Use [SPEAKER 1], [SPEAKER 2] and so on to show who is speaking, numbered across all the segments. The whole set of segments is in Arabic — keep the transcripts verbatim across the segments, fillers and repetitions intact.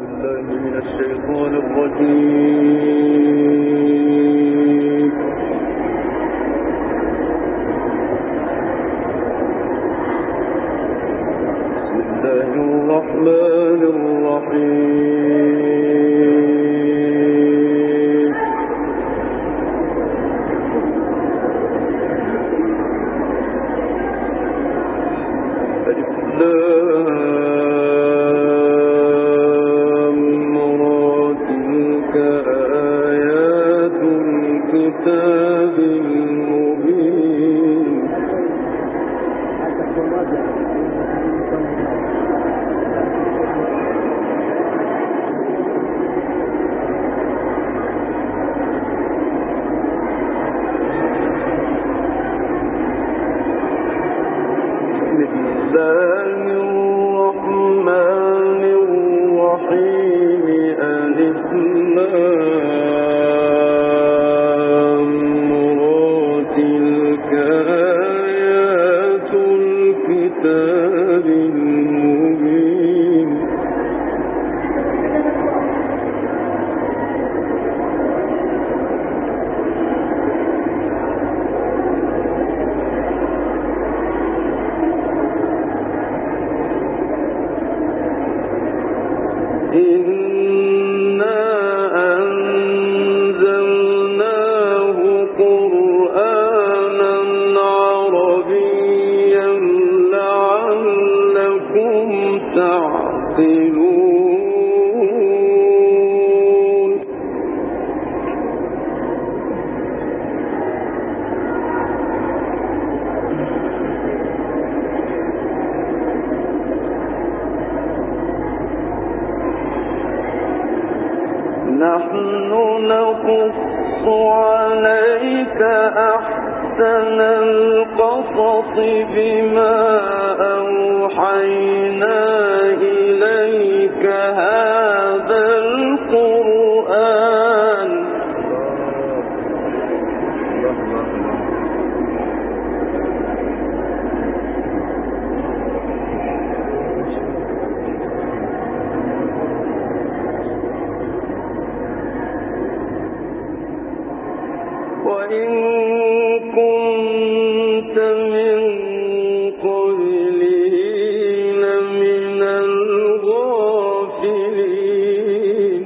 [SPEAKER 1] بالله من الشيطان الرجيم. بسم الله الرحمن الرحيم. ألف لام را تلك آيات الكتاب المبين. نحن نقص عليك أحسن القصص بما أوحينا إليك هذا القرآن. وإن كنت من قبله لمن الغافلين.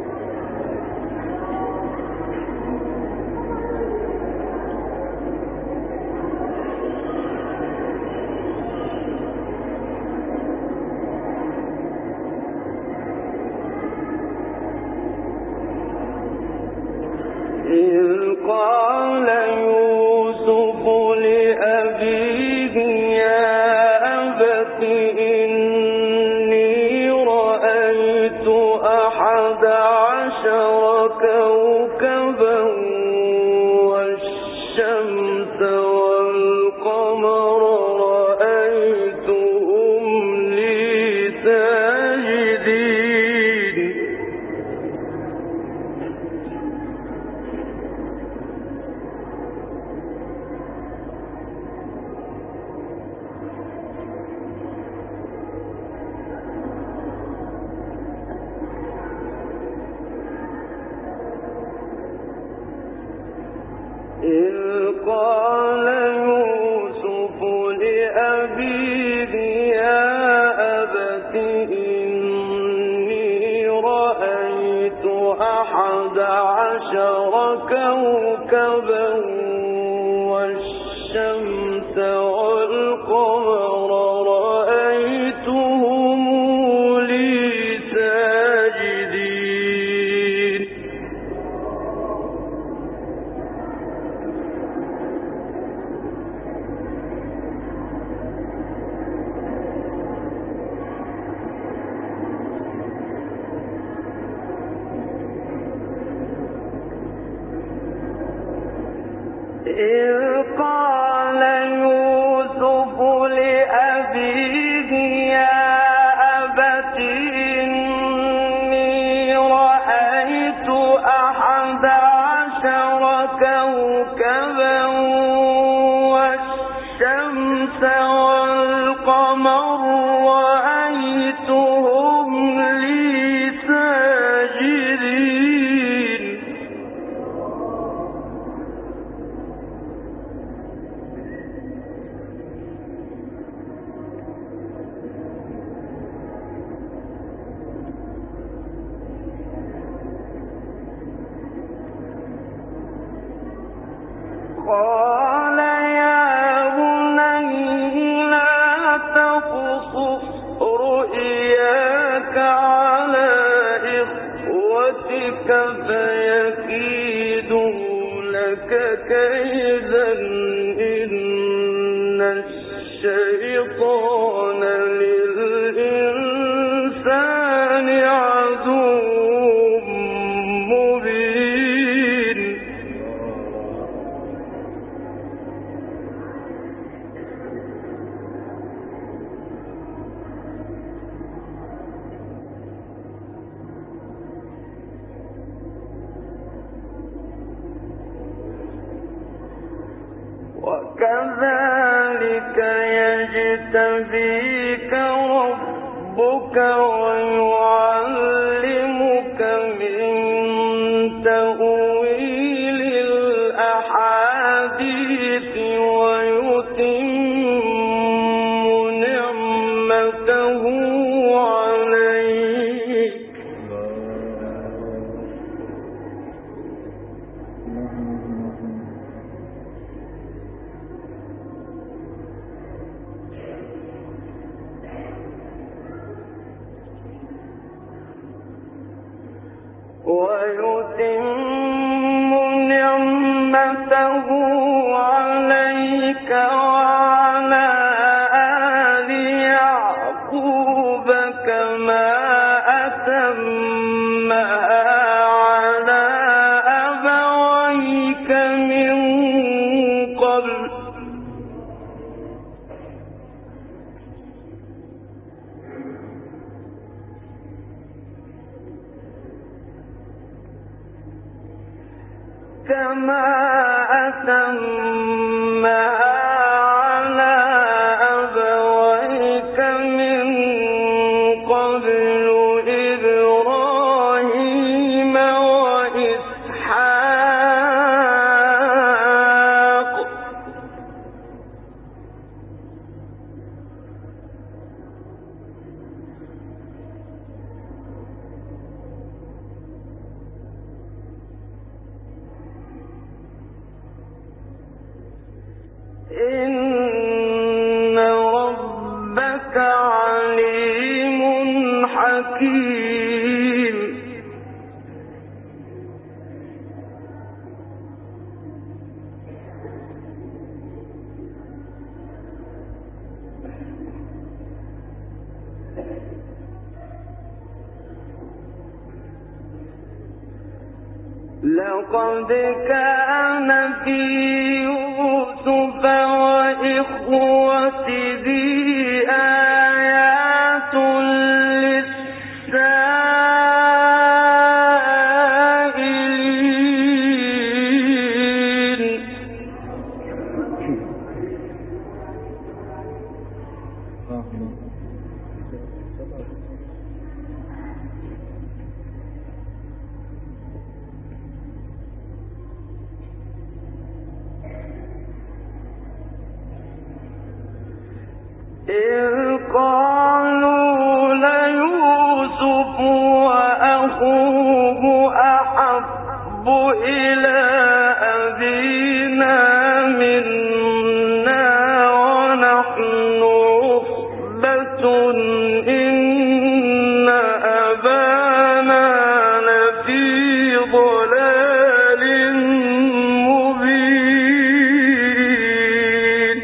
[SPEAKER 1] إذ قال يوسف لأبيه يا أبت إني رأيت أحد عشر كوكبا والشمس والقمر رأيتهم لي ساجدين. إذ قال يوسف لأبيه يا أبت إني رأيت أحد عشر كوكبا والشمس والقمر رأيتهم لي ساجدين. إذ قال يوسف لأبيه يا أبت إني رأيت أحد عشر كوكبا والشمس والقمر رأيتهم لي إخوتك فيكيدوا لك كيدا إن الشيطان للإنسان عدو مبين. وكذلك يجتبيك ربك ويعلمك من تأويل الأحاديث ويتم نعمته عليك ويتم نعمته عليك وعلى آل يعقوب كما أتمها على أبويك من قبل كما أتمها على أبويك من قبل إبراهيم وإسحاق إن ربك عليم حكيم. لقد كان في يوسف وإخوته آيات للسائلين. إذ قالوا ليوسف وأخوه أحب إلى أبينا منا ونحن عصبة إن أبانا لفي ضلال مبين.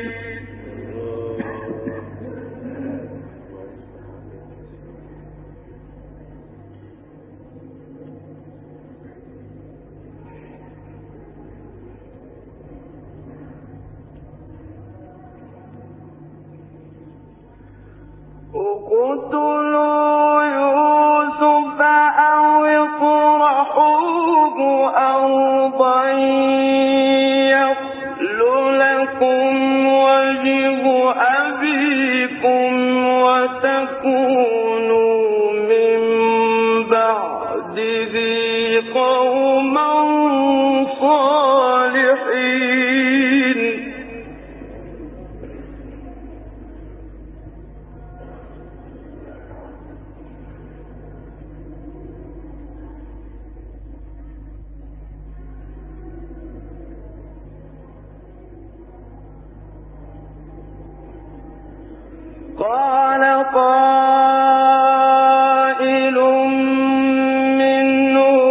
[SPEAKER 1] اقتلوا يوسف أو اطرحوه أرضا يخل لكم وجه أبيكم وتكونوا من بعده قوما صالحين. قال قائل منهم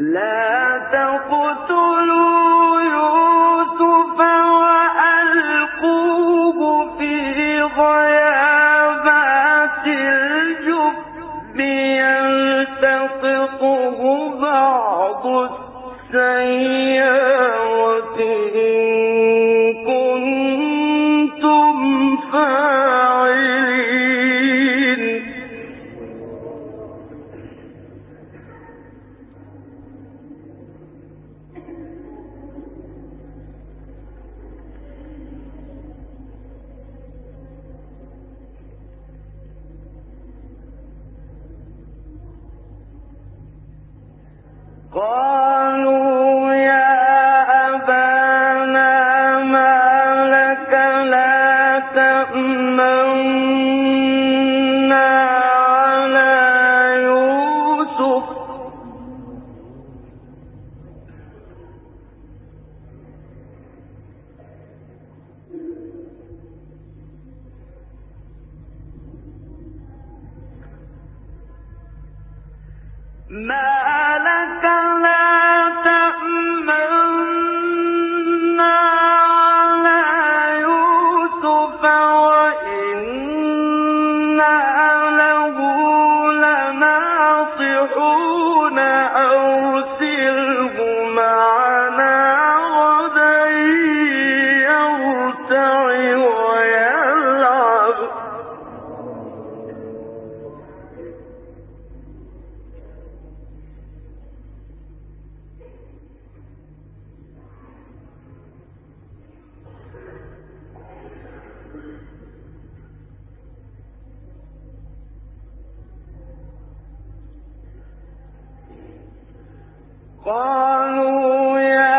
[SPEAKER 1] قالوا يا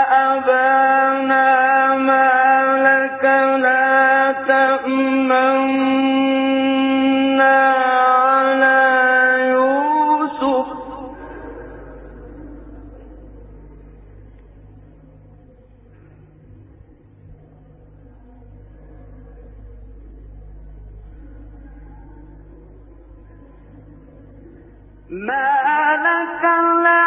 [SPEAKER 1] أبانا ما لك لا تأمنا على يوسف ما لك لا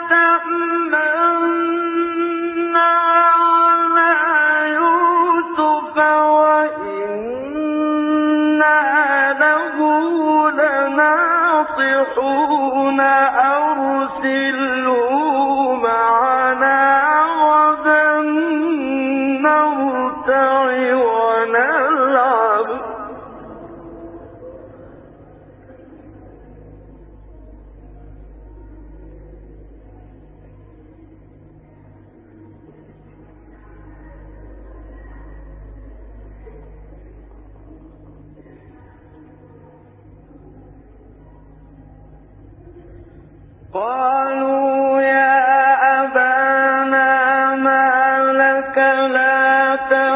[SPEAKER 1] قالوا يا أبانا ما لك لا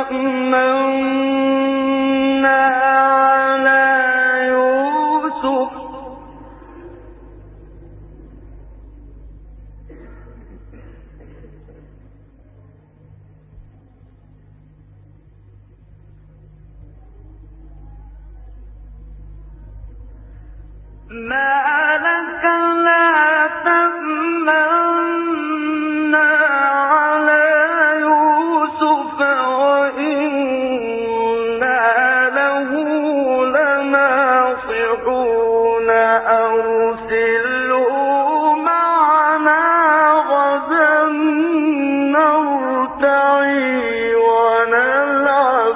[SPEAKER 1] تأمنا على يوسف ما لك لا تأمنا على يوسف وإنا له لناصحون أرسله معنا غدا نرتعي ونلعب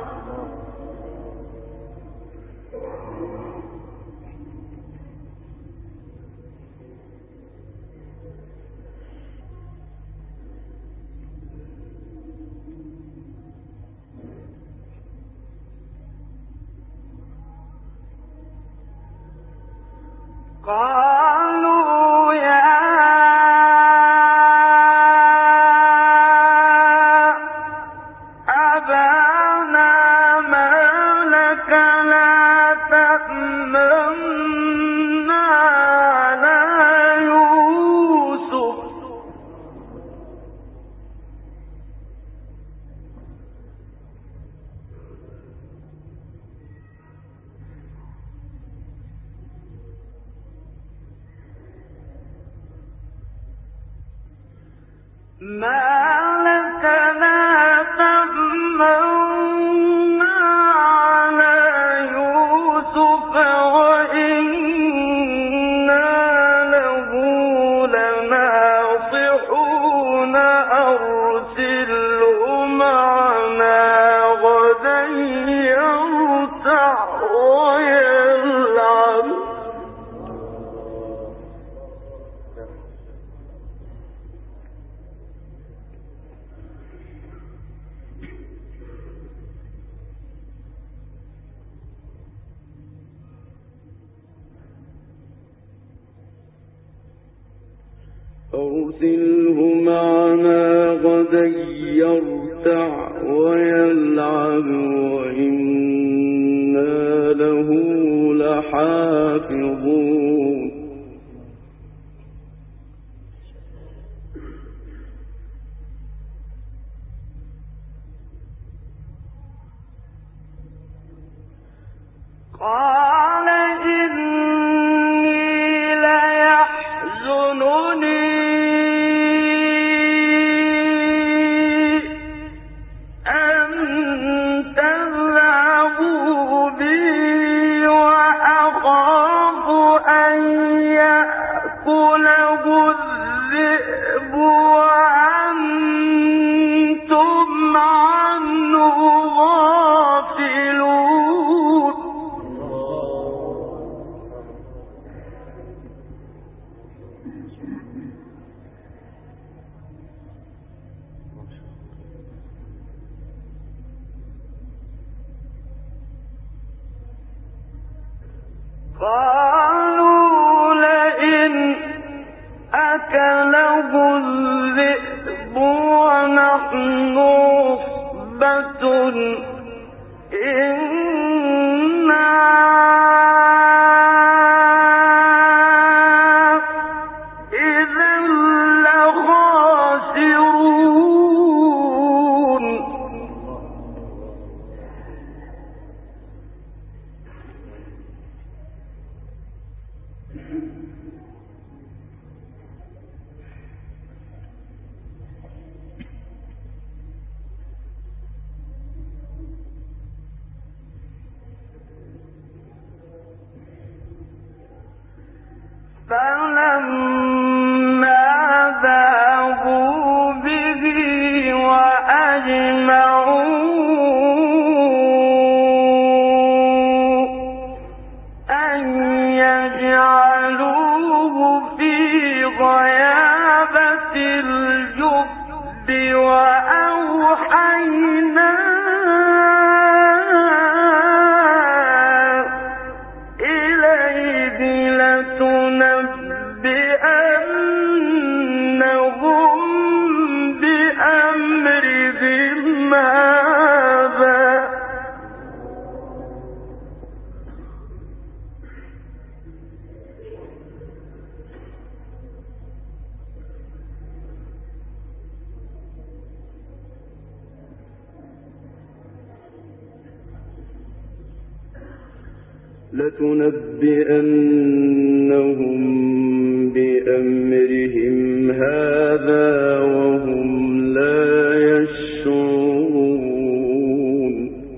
[SPEAKER 1] قالوا يا أبانا ما لك لا تأمنا على يوسف
[SPEAKER 2] أرسله معنا غدا يرتع ويلعب وإنا له لحافظون
[SPEAKER 1] قال إني ليحزنني أن تذهبوا بي وأخاف أن يأكله الذئب وأنتم عنه غافلون. قالوا لئن أكله الذئب ونحن عصبة إنا إذا لخاسرون. فلما ذهبوا به وأجمعوا أن يجعلوه في غيابة الجب وأوحينا إليه لتنبئنهم بأمرهم هذا.
[SPEAKER 2] لتنبئنهم بأمرهم هذا وهم لا يشعرون.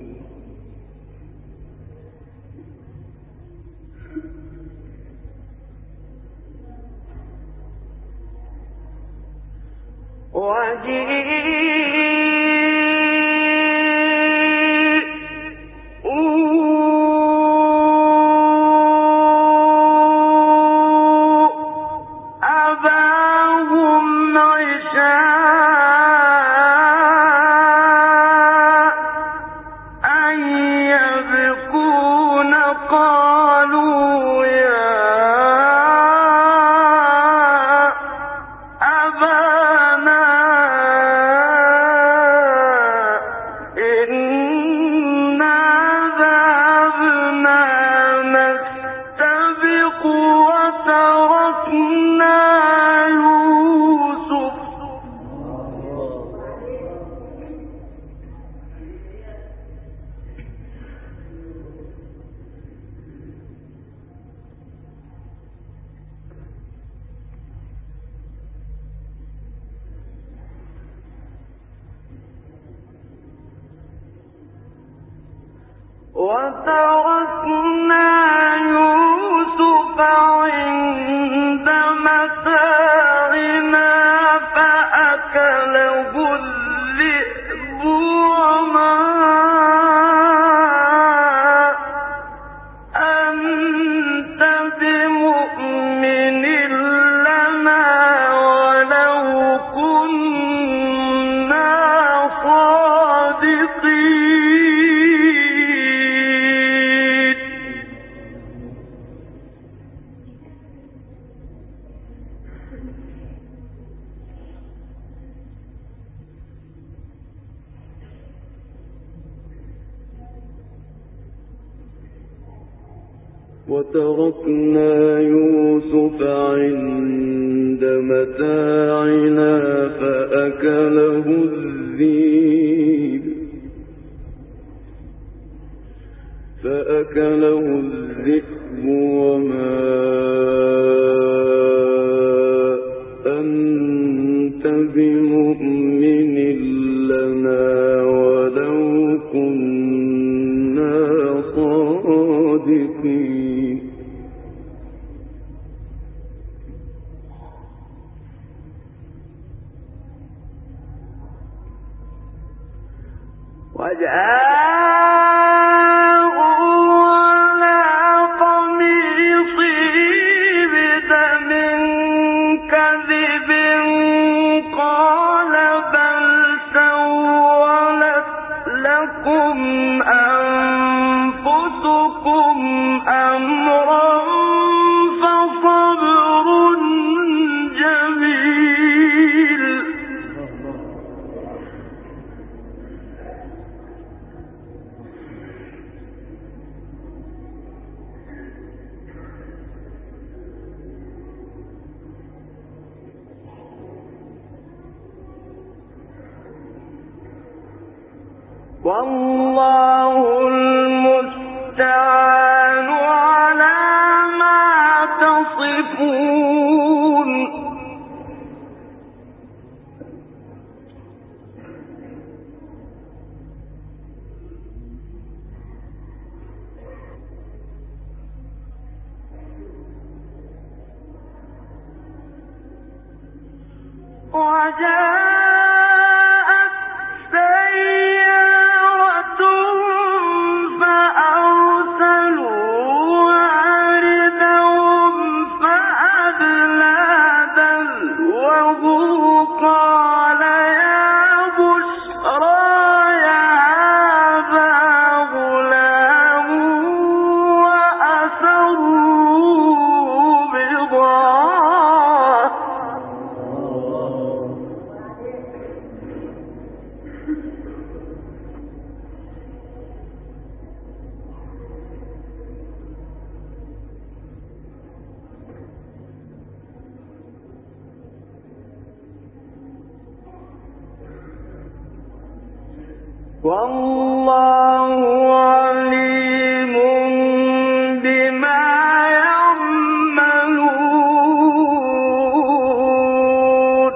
[SPEAKER 2] أباهم عشاء أن يبكون قالوا يا أبانا وتركنا يوسف عند متاعنا فأكله الذئب وما أنت بمؤمن لنا ولو كنا صادقين.
[SPEAKER 3] وتركنا يوسف عند متاعنا فأكله الذئب فأكله الذئب وما أنت بمؤمن لنا ولو كنا صادقين.
[SPEAKER 2] وجاءوا على قميصه بدم كذب قال بل سولت لكم أنفسكم أمرا فصبر جميل. والله المستعان على ما تصفون. وجاءت سيارة فأرسلوا واردهم فأدلى دلوه قال يا بشرى هذا غلام وأسروا بضاعة. والله عليم بما يعملون.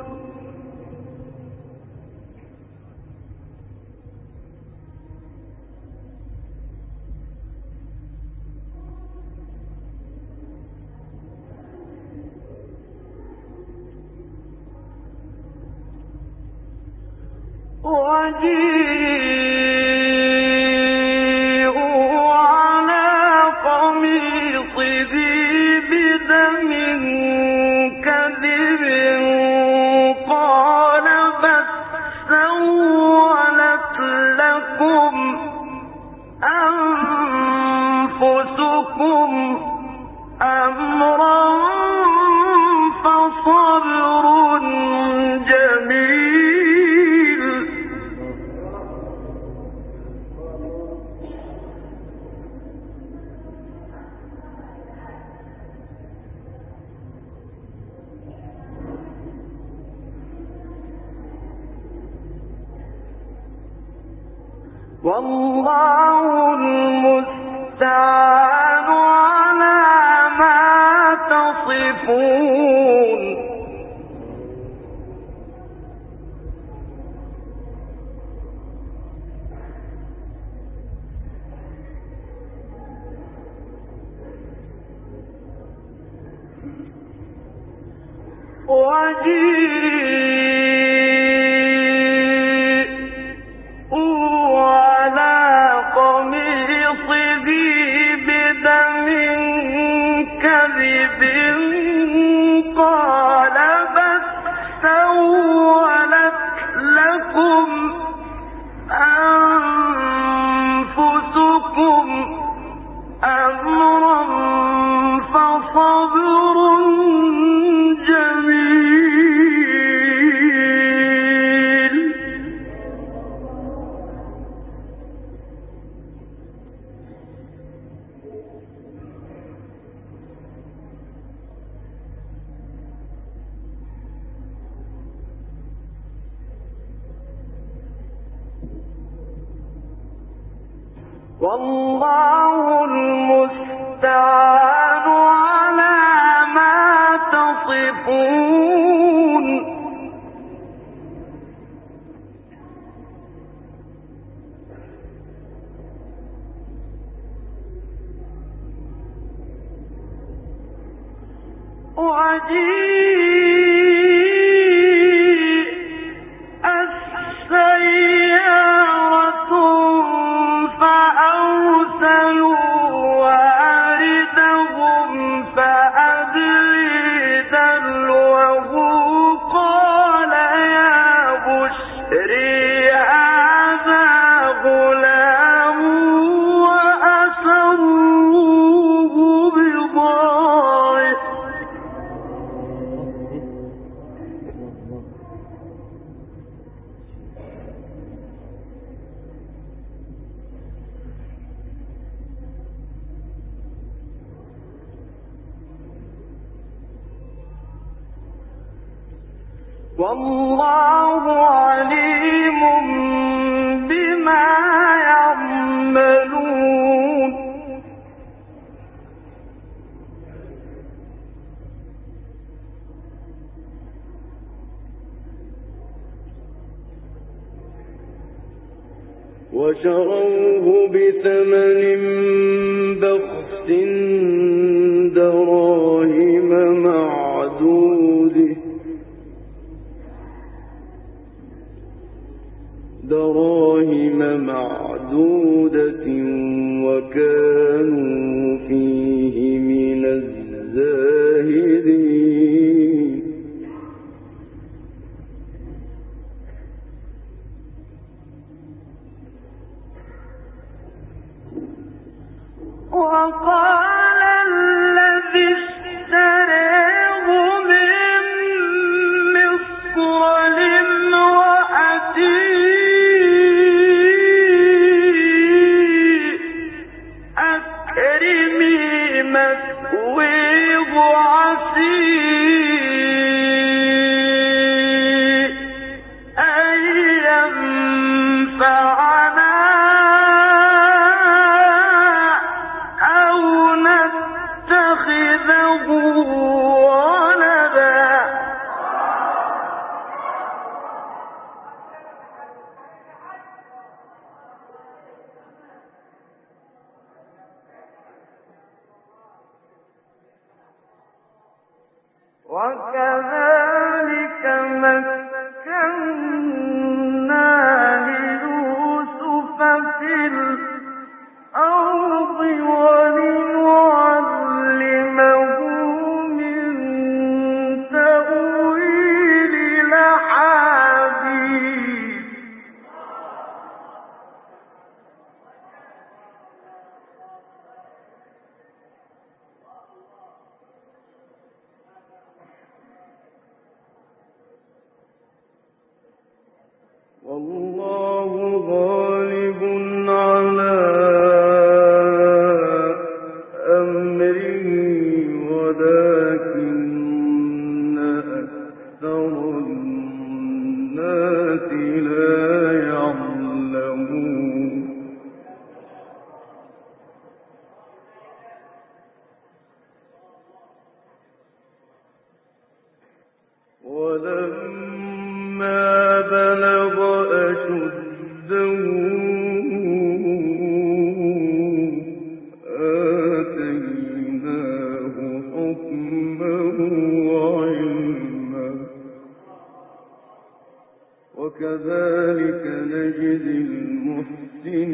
[SPEAKER 2] وجيءوا على قميصه بدم كذب قال بل سولت لكم أنفسكم أمرا فصبر جميل. والله المستعان على ما تصفون. والله المستعان على ما تصفون وجيء السيارة فأرسلوا واردهم فأدلي دلوه قال يا بشري هذا غلام وأسروه بضاعة والله عليم بما يعملون
[SPEAKER 3] وشروه بثمن بخس دراهم معدودة دراهم معدودة وكانوا فيه من الزاهدين
[SPEAKER 2] وقال الذي اشتريه من مصر لامرأته أكرمي مثواه عسى أن ينفعنا أو نتخذه ولدا وكذلك مكنا ليوسف في الأرض ولنعلمه من تأويل الأحاديث
[SPEAKER 3] والله غالب على أمره ولكن أكثر الناس لا يعلمون ولما بلغ أشده نجزي المحسنين